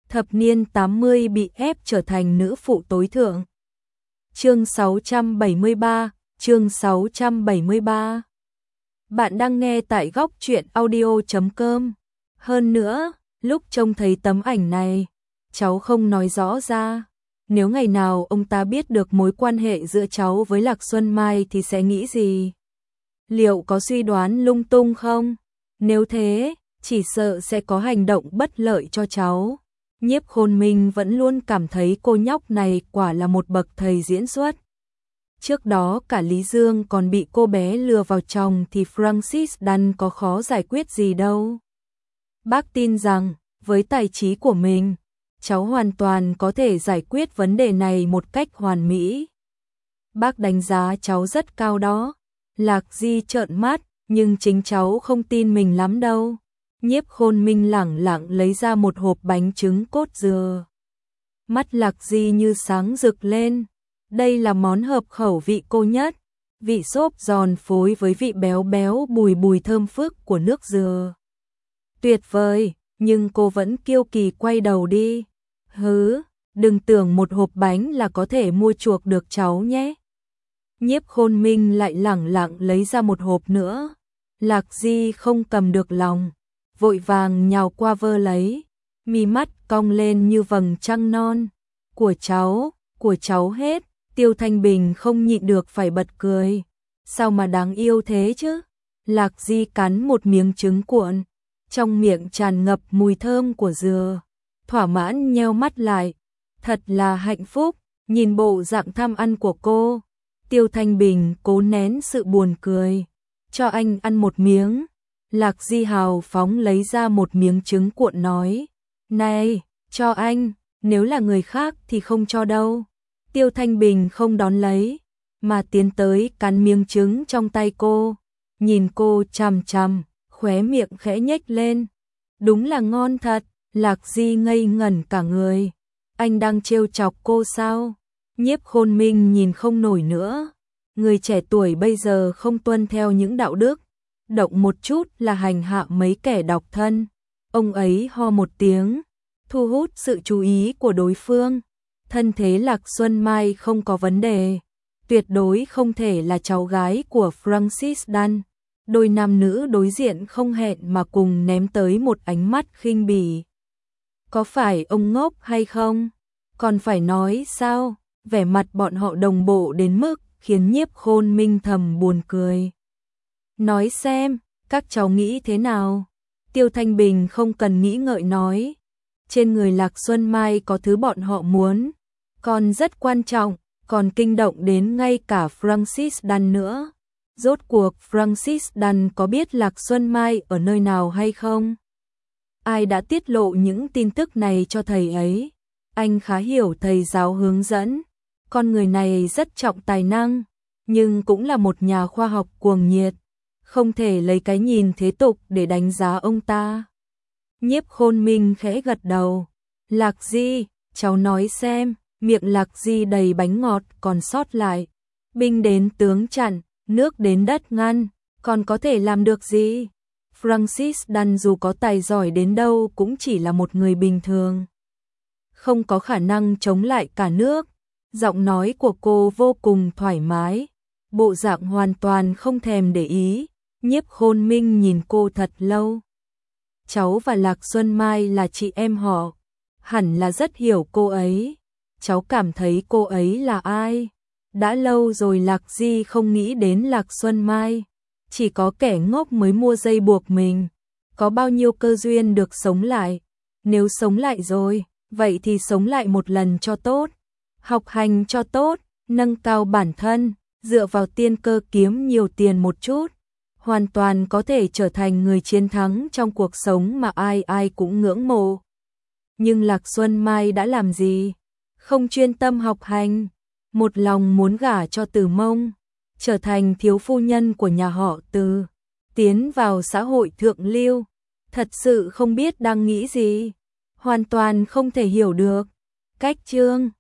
thập niên 80 bị ép trở thành nữ phụ tối thượng. Chương 673, chương 673. Bạn đang nghe tại góc truyện audio.com. Hơn nữa, lúc trông thấy tấm ảnh này, cháu không nói rõ ra. Nếu ngày nào ông ta biết được mối quan hệ giữa cháu với Lạc Xuân Mai thì sẽ nghĩ gì? Liệu có suy đoán lung tung không? Nếu thế, chỉ sợ sẽ có hành động bất lợi cho cháu. Nhiếp Khôn Minh vẫn luôn cảm thấy cô nhóc này quả là một bậc thầy diễn xuất. Trước đó cả Lý Dương còn bị cô bé lừa vào chồng thì Francis Dunn có khó giải quyết gì đâu. Bác tin rằng, với tài trí của mình, cháu hoàn toàn có thể giải quyết vấn đề này một cách hoàn mỹ. Bác đánh giá cháu rất cao đó. Lạc Di trợn mắt, nhưng chính cháu không tin mình lắm đâu. Nhiếp Khôn Minh lẳng lặng lấy ra một hộp bánh trứng cốt dừa. Mắt Lạc Di như sáng rực lên. Đây là món hợp khẩu vị cô nhất. Vị xốp giòn phối với vị béo béo bùi bùi thơm phức của nước dừa. Tuyệt vời, nhưng cô vẫn kiêu kỳ quay đầu đi. Hứ, đừng tưởng một hộp bánh là có thể mua chuộc được cháu nhé. Nhiếp Khôn Minh lại lẳng lặng lấy ra một hộp nữa. Lạc Di không cầm được lòng, vội vàng nhào qua vơ lấy, mi mắt cong lên như vầng trăng non. Của cháu hết. Tiêu Thanh Bình không nhịn được phải bật cười. Sao mà đáng yêu thế chứ? Lạc Di cắn một miếng trứng cuộn, trong miệng tràn ngập mùi thơm của dừa, thỏa mãn nheo mắt lại. Thật là hạnh phúc. Nhìn bộ dạng tham ăn của cô, Tiêu Thanh Bình cố nén sự buồn cười. Cho anh ăn một miếng. Lạc Di hào phóng lấy ra một miếng trứng cuộn nói. Này, cho anh, nếu là người khác thì không cho đâu. Tiêu Thanh Bình không đón lấy, mà tiến tới cắn miếng trứng trong tay cô. Nhìn cô chằm chằm, khóe miệng khẽ nhếch lên. Đúng là ngon thật. Lạc Di ngây ngẩn cả người. Anh đang trêu chọc cô sao? Nhiếp Khôn Minh nhìn không nổi nữa. Người trẻ tuổi bây giờ không tuân theo những đạo đức, động một chút là hành hạ mấy kẻ độc thân. Ông ấy ho một tiếng, thu hút sự chú ý của đối phương. Thân thế Lạc Xuân Mai không có vấn đề, tuyệt đối không thể là cháu gái của Francis Dunn. Đôi nam nữ đối diện không hẹn mà cùng ném tới một ánh mắt khinh bỉ. Có phải ông ngốc hay không? Còn phải nói sao? Vẻ mặt bọn họ đồng bộ đến mức khiến Nhiếp Khôn Minh thầm buồn cười. Nói xem, các cháu nghĩ thế nào? Tiêu Thanh Bình không cần nghĩ ngợi nói. Trên người Lạc Xuân Mai có thứ bọn họ muốn, còn rất quan trọng, còn kinh động đến ngay cả Francis Dunn nữa. Rốt cuộc Francis Dunn có biết Lạc Xuân Mai ở nơi nào hay không? Ai đã tiết lộ những tin tức này cho thầy ấy? Anh khá hiểu thầy giáo hướng dẫn. Con người này rất trọng tài năng, nhưng cũng là một nhà khoa học cuồng nhiệt. Không thể lấy cái nhìn thế tục để đánh giá ông ta. Nhiếp Khôn Minh khẽ gật đầu. Lạc Di, cháu nói xem. Miệng Lạc Di đầy bánh ngọt còn sót lại. Binh đến tướng chặn, nước đến đất ngăn, còn có thể làm được gì? Francis Dunn dù có tài giỏi đến đâu cũng chỉ là một người bình thường, không có khả năng chống lại cả nước. Giọng nói của cô vô cùng thoải mái, bộ dạng hoàn toàn không thèm để ý. Nhiếp Khôn Minh nhìn cô thật lâu. Cháu và Lạc Xuân Mai là chị em họ, hẳn là rất hiểu cô ấy. Cháu cảm thấy cô ấy là ai? Đã lâu rồi Lạc Di không nghĩ đến Lạc Xuân Mai. Chỉ có kẻ ngốc mới mua dây buộc mình. Có bao nhiêu cơ duyên được sống lại? Nếu sống lại rồi, vậy thì sống lại một lần cho tốt. Học hành cho tốt, nâng cao bản thân, dựa vào tiên cơ kiếm nhiều tiền một chút. Hoàn toàn có thể trở thành người chiến thắng trong cuộc sống mà ai ai cũng ngưỡng mộ. Nhưng Lạc Xuân Mai đã làm gì? Không chuyên tâm học hành, một lòng muốn gả cho Từ Mông, trở thành thiếu phu nhân của nhà họ Từ, tiến vào xã hội thượng lưu. Thật sự không biết đang nghĩ gì, hoàn toàn không thể hiểu được. Cách chương